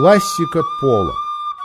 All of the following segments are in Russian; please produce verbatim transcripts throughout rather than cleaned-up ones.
Классика пола.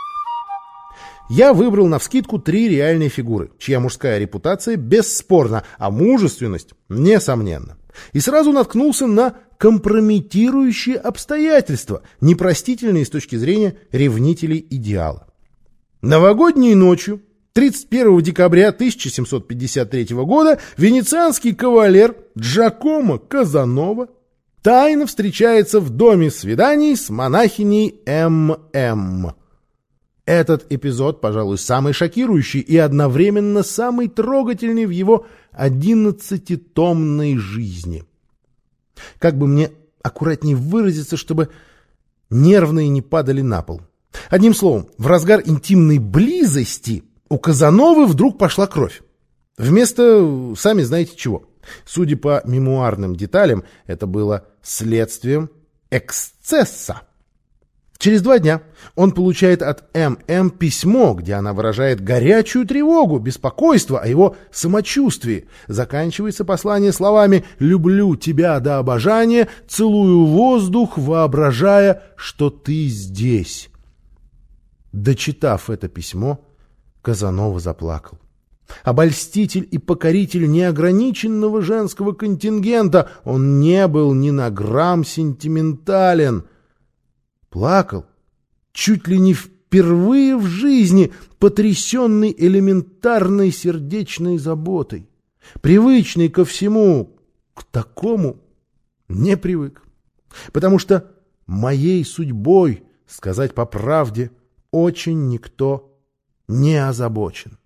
Я выбрал навскидку три реальные фигуры, чья мужская репутация бесспорна, а мужественность несомненна. И сразу наткнулся на компрометирующие обстоятельства, непростительные с точки зрения ревнителей идеала. Новогодней ночью тридцать первого декабря тысяча семьсот пятьдесят третьего года венецианский кавалер Джакомо Казанова тайно встречается в доме свиданий с монахиней Эм Эм. Этот эпизод, пожалуй, самый шокирующий и одновременно самый трогательный в его одиннадцатитомной жизни. Как бы мне аккуратнее выразиться, чтобы нервные не падали на пол. Одним словом, в разгар интимной близости у Казановы вдруг пошла кровь. Вместо, сами знаете чего. Судя по мемуарным деталям, это было следствием эксцесса. Через два дня он получает от Эм Эм письмо, где она выражает горячую тревогу, беспокойство о его самочувствии. Заканчивается послание словами «люблю тебя до обожания, целую воздух, воображая, что ты здесь». Дочитав это письмо, Казанова заплакал. Обольститель и покоритель неограниченного женского контингента, он не был ни на грамм сентиментален. Плакал, чуть ли не впервые в жизни, потрясенный элементарной сердечной заботой, привычный ко всему, к такому не привык. Потому что моей судьбой, сказать по правде, очень никто не озабочен.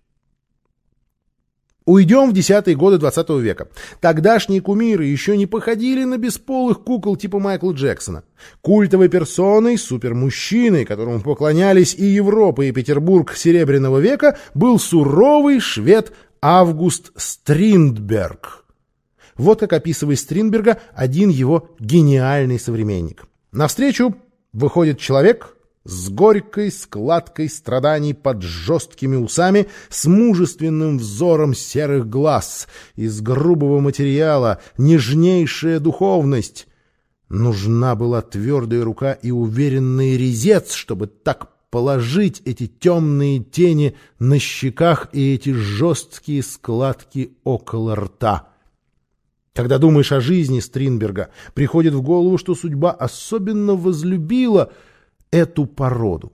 Уйдем в десятые годы двадцатого века. Тогдашние кумиры еще не походили на бесполых кукол типа Майкла Джексона. Культовой персоной, супермужчиной, которому поклонялись и Европа, и Петербург Серебряного века, был суровый швед Август Стриндберг. Вот как описывает Стринберга один его гениальный современник. Навстречу выходит человек с горькой складкой страданий под жесткими усами, с мужественным взором серых глаз, из грубого материала, нежнейшая духовность. Нужна была твердая рука и уверенный резец, чтобы так положить эти темные тени на щеках и эти жесткие складки около рта. Когда думаешь о жизни Стринберга, приходит в голову, что судьба особенно возлюбила эту породу.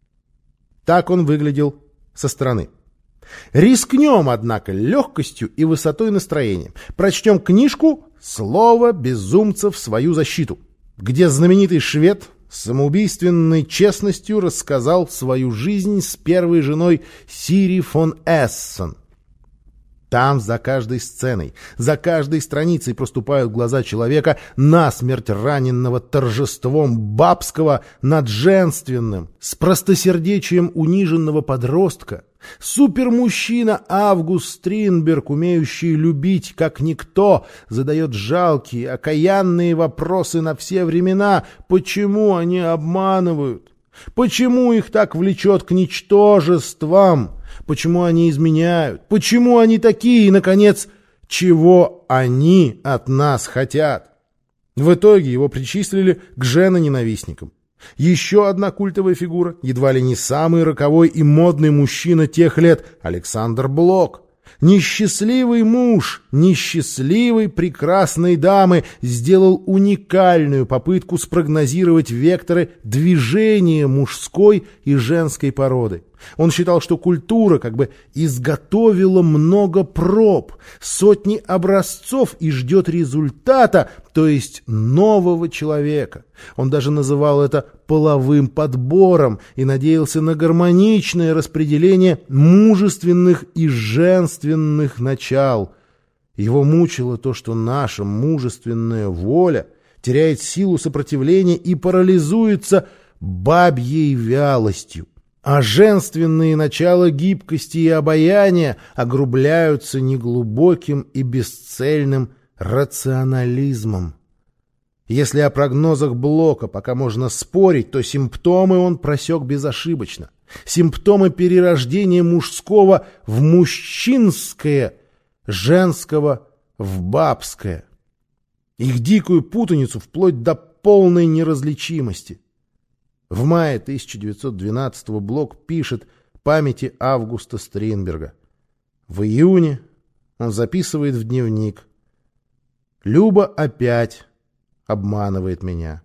Так он выглядел со стороны. Рискнем, однако, легкостью и высотой настроения. Прочтем книжку «Слово безумца в свою защиту», где знаменитый швед с самоубийственной честностью рассказал свою жизнь с первой женой Сири фон Эссен. Там за каждой сценой, за каждой страницей проступают глаза человека, насмерть раненного торжеством бабского над женственным, с простосердечием униженного подростка. Супермужчина Август Стринберг, умеющий любить как никто, задает жалкие, окаянные вопросы на все времена. Почему они обманывают? Почему их так влечет к ничтожествам? Почему они изменяют? Почему они такие? И, наконец, чего они от нас хотят? В итоге его причислили к женоненавистникам. Еще одна культовая фигура, едва ли не самый роковой и модный мужчина тех лет, Александр Блок. Несчастливый муж несчастливой прекрасной дамы сделал уникальную попытку спрогнозировать векторы движения мужской и женской породы. Он считал, что культура как бы изготовила много проб, сотни образцов и ждет результата, то есть нового человека. Он даже называл это половым подбором и надеялся на гармоничное распределение мужественных и женственных начал. Его мучило то, что наша мужественная воля теряет силу сопротивления и парализуется бабьей вялостью. А женственные начала гибкости и обаяния огрубляются неглубоким и бесцельным рационализмом. Если о прогнозах Блока пока можно спорить, то симптомы он просек безошибочно. Симптомы перерождения мужского в мужчинское, женского в бабское. Их дикую путаницу вплоть до полной неразличимости. В мае тысяча девятьсот двенадцатого Блок пишет памяти Августа Стринберга. В июне он записывает в дневник: «Люба опять обманывает меня».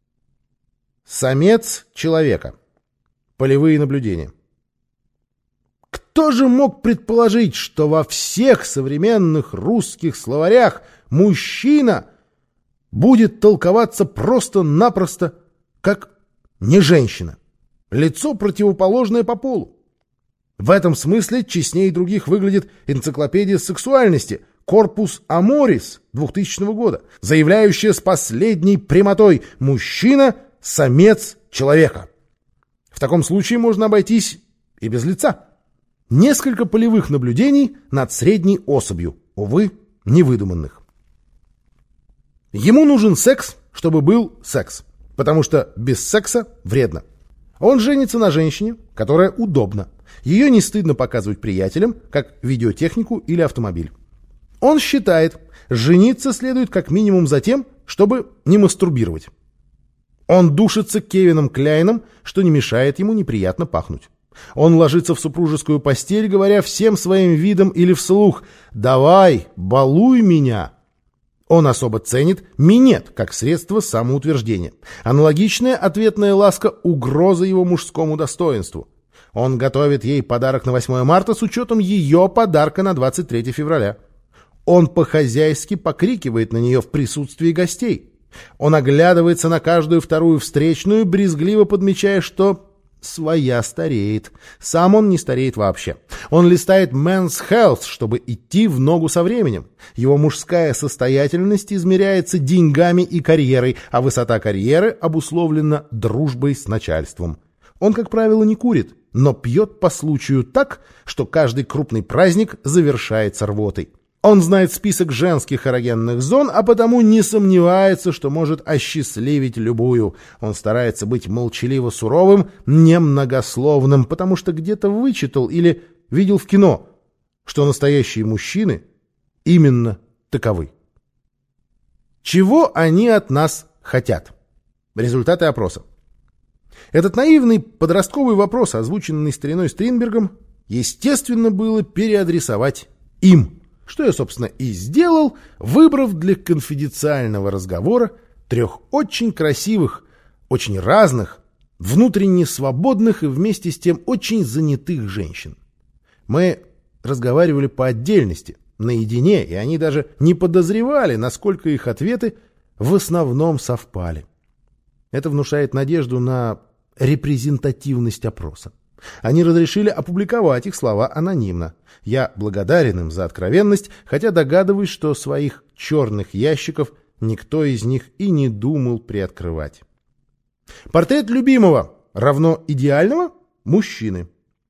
Самец человека. Полевые наблюдения. Кто же мог предположить, что во всех современных русских словарях мужчина будет толковаться просто-напросто как не женщина, лицо противоположное по полу? В этом смысле честнее других выглядит энциклопедия сексуальности «Корпус Аморис» двухтысячного года, заявляющая с последней прямотой: мужчина — самец человека. В таком случае можно обойтись и без лица. Несколько полевых наблюдений над средней особью, увы, невыдуманных. Ему нужен секс, чтобы был секс, потому что без секса вредно. Он женится на женщине, которая удобна. Ее не стыдно показывать приятелям, как видеотехнику или автомобиль. Он считает, жениться следует как минимум за тем, чтобы не мастурбировать. Он душится Кевином Кляйном, что не мешает ему неприятно пахнуть. Он ложится в супружескую постель, говоря всем своим видом или вслух: «Давай, балуй меня». Он особо ценит минет как средство самоутверждения. Аналогичная ответная ласка — угроза его мужскому достоинству. Он готовит ей подарок на восьмое марта с учетом ее подарка на двадцать третье февраля. Он по-хозяйски покрикивает на нее в присутствии гостей. Он оглядывается на каждую вторую встречную, брезгливо подмечая, что своя стареет. Сам он не стареет вообще. Он листает Men's Health, чтобы идти в ногу со временем. Его мужская состоятельность измеряется деньгами и карьерой, а высота карьеры обусловлена дружбой с начальством. Он, как правило, не курит, но пьет по случаю так, что каждый крупный праздник завершается рвотой. Он знает список женских эрогенных зон, а потому не сомневается, что может осчастливить любую. Он старается быть молчаливо суровым, немногословным, потому что где-то вычитал или видел в кино, что настоящие мужчины именно таковы. Чего они от нас хотят? Результаты опроса. Этот наивный подростковый вопрос, озвученный стариной Стринбергом, естественно, было переадресовать им. Что я, собственно, и сделал, выбрав для конфиденциального разговора трех очень красивых, очень разных, внутренне свободных и вместе с тем очень занятых женщин. Мы разговаривали по отдельности, наедине, и они даже не подозревали, насколько их ответы в основном совпали. Это внушает надежду на репрезентативность опроса. Они разрешили опубликовать их слова анонимно. Я благодарен им за откровенность, хотя догадываюсь, что своих черных ящиков никто из них и не думал приоткрывать. Портрет любимого равно идеального мужчины.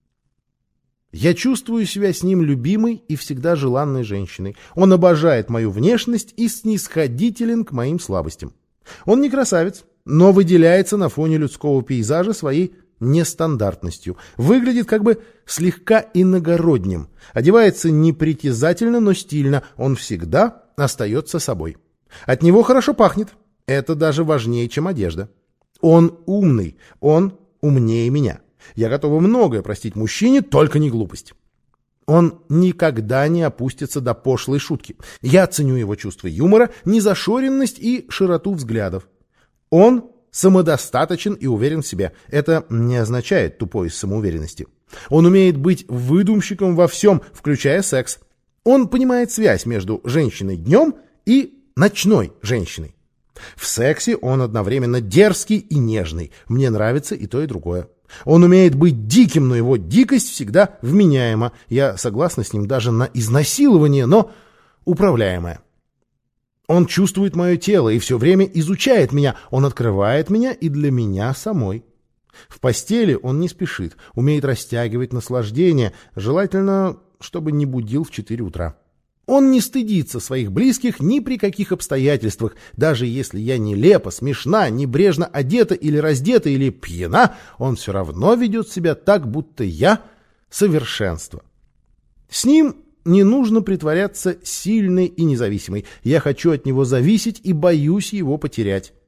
Я чувствую себя с ним любимой и всегда желанной женщиной. Он обожает мою внешность и снисходителен к моим слабостям. Он не красавец, но выделяется на фоне людского пейзажа своей нестандартностью. Выглядит как бы слегка иногородним. Одевается непритязательно, но стильно. Он всегда остается собой. От него хорошо пахнет. Это даже важнее, чем одежда. Он умный. Он умнее меня. Я готова многое простить мужчине, только не глупость. Он никогда не опустится до пошлой шутки. Я ценю его чувство юмора, незашоренность и широту взглядов. Он самодостаточен и уверен в себе. Это не означает тупой самоуверенности. Он умеет быть выдумщиком во всем, включая секс. Он понимает связь между женщиной днем и ночной женщиной. В сексе он одновременно дерзкий и нежный. Мне нравится и то, и другое. Он умеет быть диким, но его дикость всегда вменяема. Я согласна с ним даже на изнасилование, но управляемое. Он чувствует мое тело и все время изучает меня. Он открывает меня и для меня самой. В постели он не спешит, умеет растягивать наслаждение, желательно, чтобы не будил в четыре утра. Он не стыдится своих близких ни при каких обстоятельствах, даже если я нелепа, смешна, небрежно одета или раздета или пьяна, он все равно ведет себя так, будто я совершенство. С ним не нужно притворяться сильной и независимой. Я хочу от него зависеть и боюсь его потерять.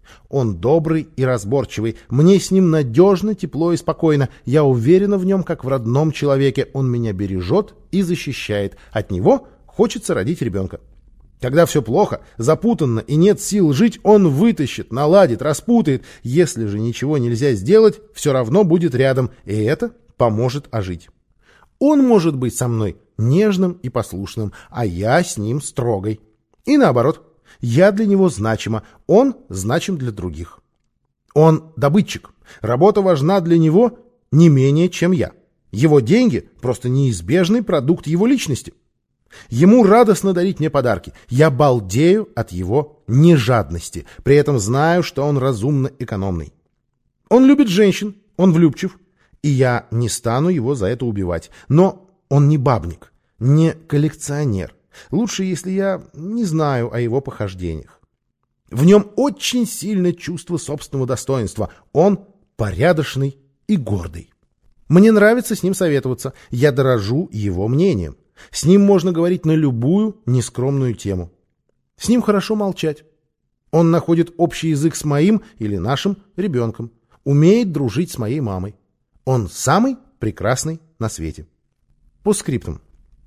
Он добрый и разборчивый. Мне с ним надежно, тепло и спокойно. Я уверена в нем, как в родном человеке. Он меня бережет и защищает. От него хочется родить ребенка. Когда все плохо, запутанно и нет сил жить, он вытащит, наладит, распутает. Если же ничего нельзя сделать, все равно будет рядом, и это поможет ожить. Он может быть со мной нежным и послушным, а я с ним строгой. И наоборот, я для него значима, он значим для других. Он добытчик. Работа важна для него не менее, чем я. Его деньги – просто неизбежный продукт его личности. Ему радостно дарить мне подарки. Я балдею от его нежадности, при этом знаю, что он разумно экономный. Он любит женщин, он влюбчив, и я не стану его за это убивать. Но он не бабник, не коллекционер. Лучше, если я не знаю о его похождениях. В нем очень сильное чувство собственного достоинства. Он порядочный и гордый. Мне нравится с ним советоваться. Я дорожу его мнением. С ним можно говорить на любую нескромную тему. С ним хорошо молчать. Он находит общий язык с моим или нашим ребенком. Умеет дружить с моей мамой. Он самый прекрасный на свете. По скриптам.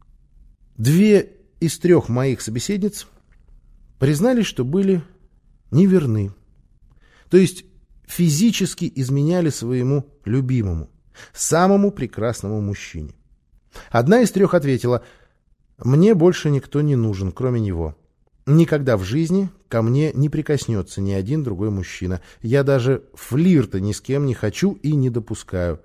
Две из трех моих собеседниц признались, что были неверны. То есть физически изменяли своему любимому, самому прекрасному мужчине. Одна из трех ответила: «Мне больше никто не нужен, кроме него. Никогда в жизни ко мне не прикоснется ни один другой мужчина. Я даже флирта ни с кем не хочу и не допускаю».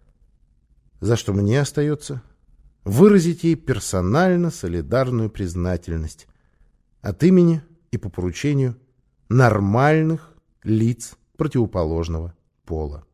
За что мне остается выразить ей персонально солидарную признательность от имени и по поручению нормальных лиц противоположного пола.